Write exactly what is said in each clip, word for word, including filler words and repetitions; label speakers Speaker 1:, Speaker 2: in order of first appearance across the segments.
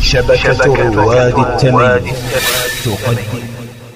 Speaker 1: شبكة رواد التمييز تقدم.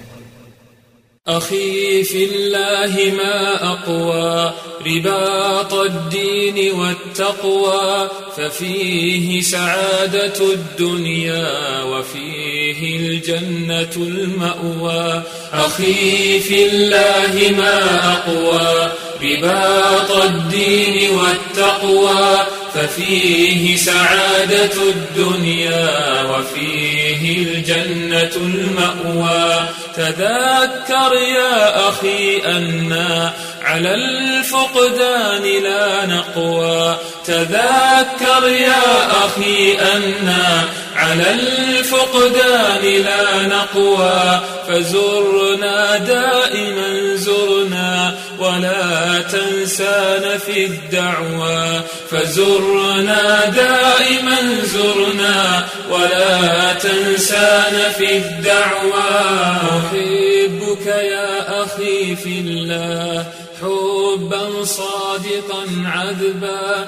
Speaker 2: أخي في الله ما أقوى رباط الدين والتقوى، ففيه سعادة الدنيا وفيه الجنة المأوى. أخي في الله ما أقوى رباط الدين والتقوى، ففيه سعادة الدنيا وفيه الجنة المأوى. تذكر يا أخي أنا على الفقدان لا نقوى، تذكر يا أخي أنا على الفقدان لا نقوى. فزرنا دائما زرنا ولا تنسانا في الدعوى، فزرنا دائما زرنا ولا تنسانا في الدعوى. أحبك يا أخي في الله حبا صادقا عذبا،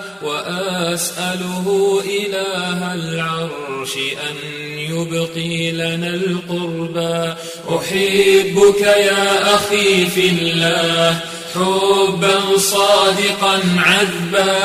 Speaker 2: وأسأله إله العرش أن يبقي لنا القربى. أحبك يا أخي في الله حبا صادقا عذبا،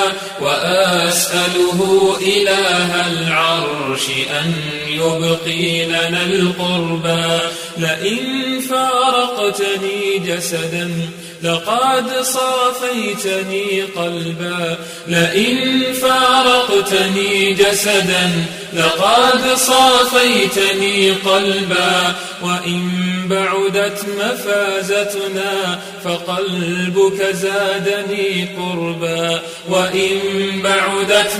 Speaker 2: وأسأله إله العرش أن يبقي لنا القربى. لئن فارقتني جسدا لقد صافيتني قلبا، لئن فارقتني جسدا لقد صافيتني قلبا. وإن بعدت مفازتنا فقلبك زادني قربا، وإن بعدت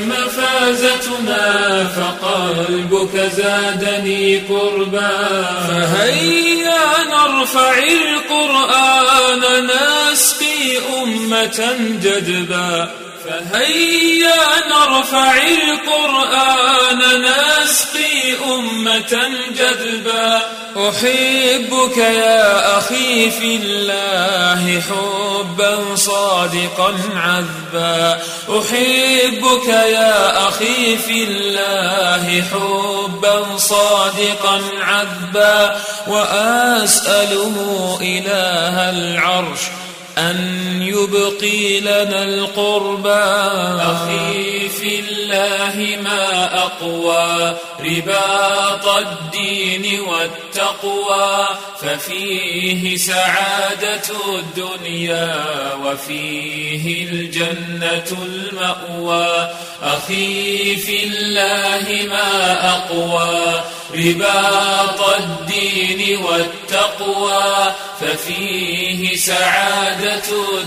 Speaker 2: مفازتنا فقلبك زادني قربا. فهيا نرفع القرآن نسقي أمة جدبا، فهيا نرفع القرآن نسقي أمة جدبا. أحبك يا أخي في الله حبا صادقا عذبا، أحبك يا أخي في الله حبا صادقا عذبا. وأسأله إله العرش أن يبقي لنا القربى. أخي في الله ما أقوى رباط الدين والتقوى، ففيه سعادة الدنيا وفيه الجنة المأوى. أخي في الله ما أقوى رباط الدين والتقوى، ففيه سعادة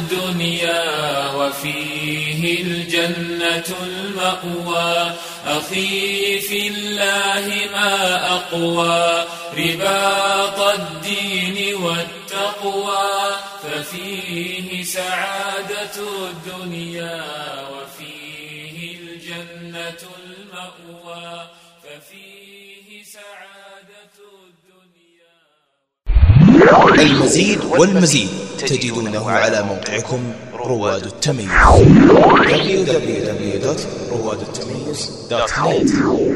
Speaker 2: الدنيا وفيه الجنة المأوى. أخي في الله ما أقوى رباط الدين والتقوى، ففيه سعادة الدنيا وفيه الجنة المأوى. ففيه سعادة الدنيا.
Speaker 1: المزيد والمزيد تجدونه على موقعكم رواد التمييز دبليو دبليو دبليو دوت رواد التمييز دوت نت.